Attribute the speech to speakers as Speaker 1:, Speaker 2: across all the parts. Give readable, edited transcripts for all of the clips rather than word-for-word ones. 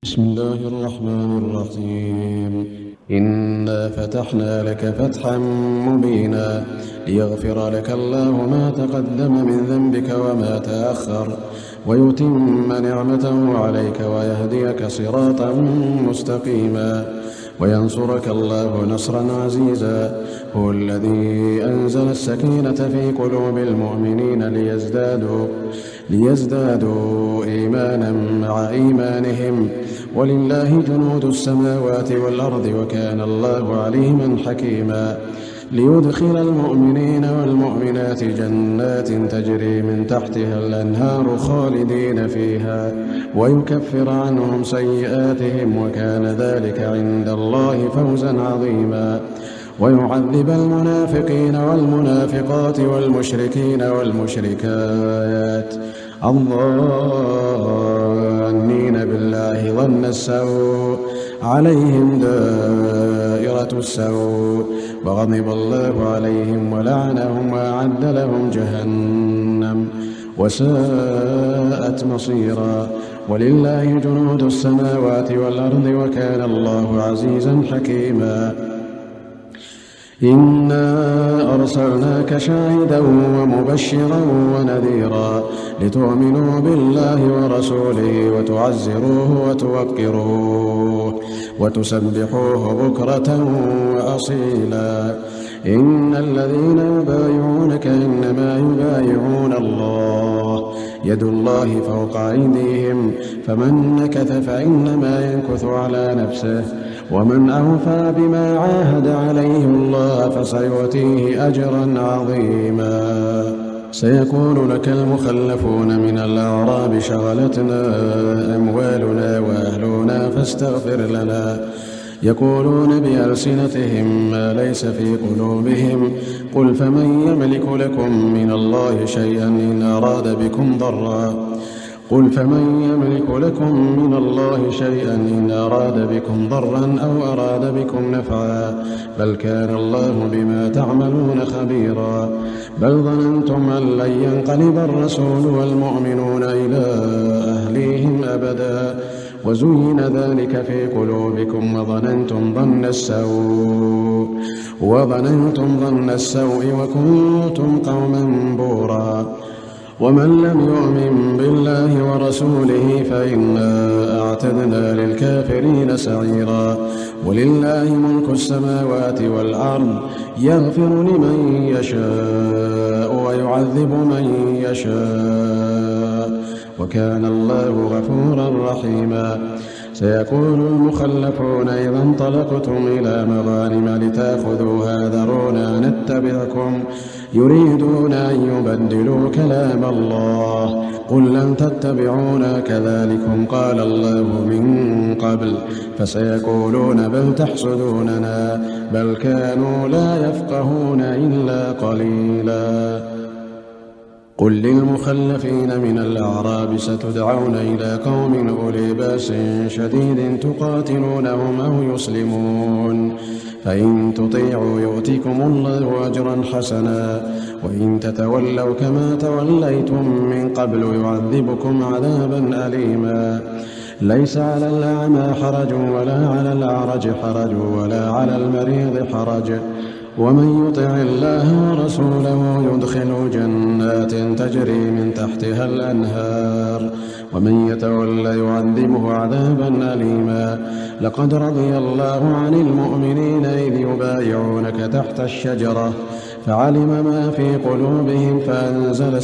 Speaker 1: بسم الله الرحمن الرحيم. إنا فتحنا لك فتحا مبينا ليغفر لك الله ما تقدم من ذنبك وما تأخر ويتم نعمته عليك ويهديك صراطا مستقيما وينصرك الله نصرا عزيزا. هو الذي أنزل السكينة في قلوب المؤمنين ليزدادوا إيمانا مع إيمانهم ولله جنود السماوات والأرض وكان الله عليما حكيما. ليدخل المؤمنين والمؤمنات جنات تجري من تحتها الأنهار خالدين فيها ويكفر عنهم سيئاتهم وكان ذلك عند الله فوزا عظيما. ويعذب المنافقين والمنافقات والمشركين والمشركات الظانين بالله ظن السوء عليهم دائرة السوء وغضب الله عليهم ولعنهم وأعد لهم جهنم وساءت مصيرا. ولله جنود السماوات والأرض وكان الله عزيزا حكيما. إنا أرسلناك شاهدا ومبشرا ونذيرا لتؤمنوا بالله ورسوله وتعزروه وتوقروه وتسبحوه بكرة وأصيلا. إن الذين يبايعونك إنما يبايعون الله يد الله فوق أيديهم فمن نكث فإنما ينكث على نفسه ومن أوفى بما عاهد عليه الله فسيؤتيه أجرا عظيما. سيقول لك المخلفون من الأعراب شغلتنا أموالنا وأهلنا فاستغفر لنا يقولون بألسنتهم ما ليس في قلوبهم قل فمن يملك لكم من الله شيئا إن أراد بكم ضرا أو أراد بكم نفعا بل كان الله بما تعملون خبيرا. بل ظننتم أن لن ينقلب الرسول والمؤمنون إلى أهليهم أبدا وزين ذلك في قلوبكم وظننتم ظن السوء وكنتم قوما بورا. ومن لم يؤمن بالله ورسوله فإنا أعتدنا للكافرين سعيرا. ولله ملك السماوات والأرض يغفر لمن يشاء ويعذب من يشاء وكان الله غفورا رحيما. سيقول المخلفون إذا انطلقتم إلى مغانم لتأخذوها ذرونا نتبعكم يريدون أن يبدلوا كلام الله قل لن تتبعونا كذلكم قال الله من قبل فسيقولون بل تحسدوننا بل كانوا لا يفقهون إلا قليلا. قل للمخلفين من الأعراب ستدعون إلى قوم أولي بأس شديد تقاتلونهم أو يسلمون فإن تطيعوا يؤتكم الله أجرا حسنا وإن تتولوا كما توليتم من قبل يعذبكم عذابا أليما. ليس على الأعمى حرج ولا على الأعرج حرج ولا على المريض حرج ومن يطع الله ورسوله يدخل جنات تجري من تحتها الأنهار ومن يتولى يعذبه عذابا أليما. لقد رضي الله عن المؤمنين إذ يبايعونك تحت الشجرة فعلم ما في قلوبهم فأنزل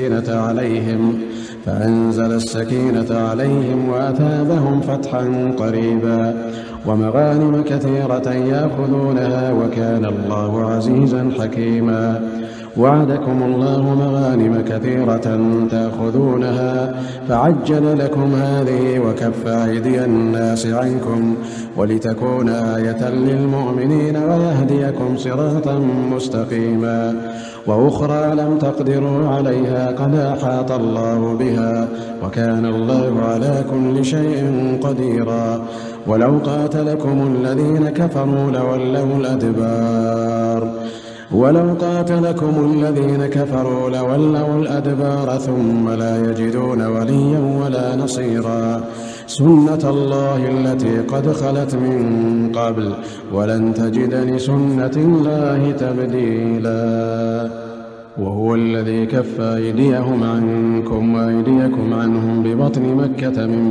Speaker 1: السكينة عليهم وأثابهم فتحا قريبا ومغانم كثيرة يأخذونها وكان الله عزيزا حكيما. وعدكم الله مغانم كثيرة تأخذونها فعجل لكم هذه وكف أيدي الناس عنكم ولتكون آية للمؤمنين ويهديكم صراطا مستقيما. وأخرى لم تقدروا عليها قد أحاط الله بها وكان الله على كل شيء قديرا. ولو قاتلكم الذين كفروا لولوا الأدبار ثم لا يجدون وليا ولا نصيرا. سنة الله التي قد خلت من قبل ولن تجد لسنة الله تبديلا وهو الذي كف أيديهم عنكم وأيديكم عنهم ببطن مكة من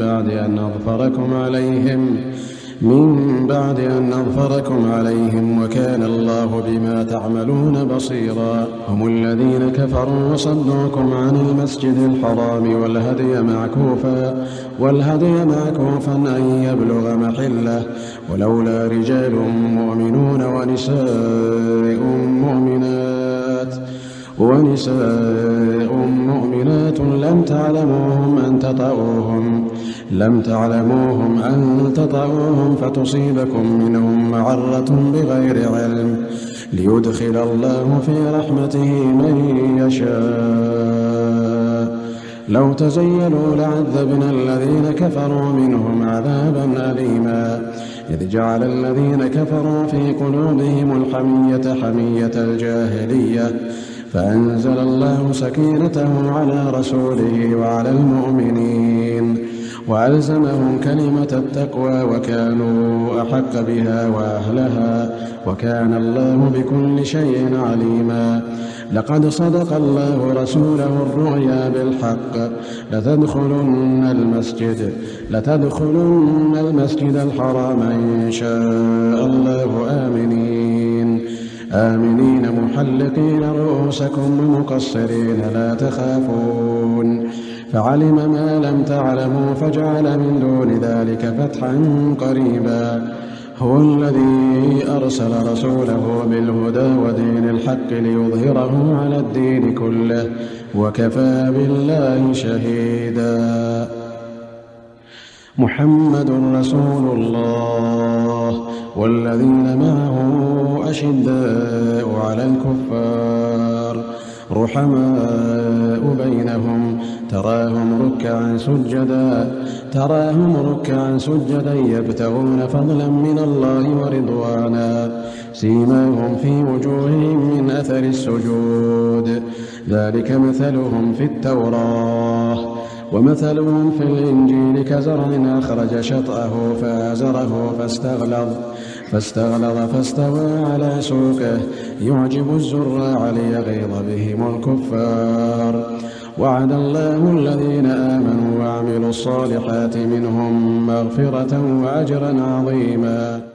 Speaker 1: بعد أن أظفركم عليهم وكان الله بما تعملون بصيرا هم الذين كفروا وصدوكم عن المسجد الحرام والهدي معكوفا أن يبلغ محله ولولا رجال مؤمنون ونساء مؤمنات لم تعلموهم أن تطؤوهم فتصيبكم منهم معرة بغير علم ليدخل الله في رحمته من يشاء لو تزيلوا لعذبنا الذين كفروا منهم عذابا أليما إذ جعل الذين كفروا في قلوبهم الحمية حمية الجاهلية فأنزل الله سكينته على رسوله وعلى المؤمنين وألزمهم كلمة التقوى وكانوا أحق بها وأهلها وكان الله بكل شيء عليما لقد صدق الله رسوله الرؤيا بالحق لتدخلن المسجد الحرام إن شاء الله آمنين محلقين رؤوسكم ومقصرين لا تخافون فعلم ما لم تعلموا فجعل من دون ذلك فتحا قريبا هو الذي أرسل رسوله بالهدى ودين الحق ليظهره على الدين كله وكفى بالله شهيدا محمد رسول الله والذين معه أشداء على الكفار رحماء بينهم تراهم ركعا سجدا يبتغون فضلا من الله ورضوانا سيماهم في وجوههم من أثر السجود ذلك مثلهم في التوراة ومثلهم في الإنجيل كزرع أخرج شطأه فآزره فاستغلظ فاستوى على سوقه يعجب الزراع ليغيظ بهم الكفار وعد الله الذين آمنوا وعملوا الصالحات منهم مغفرة وأجرا عظيما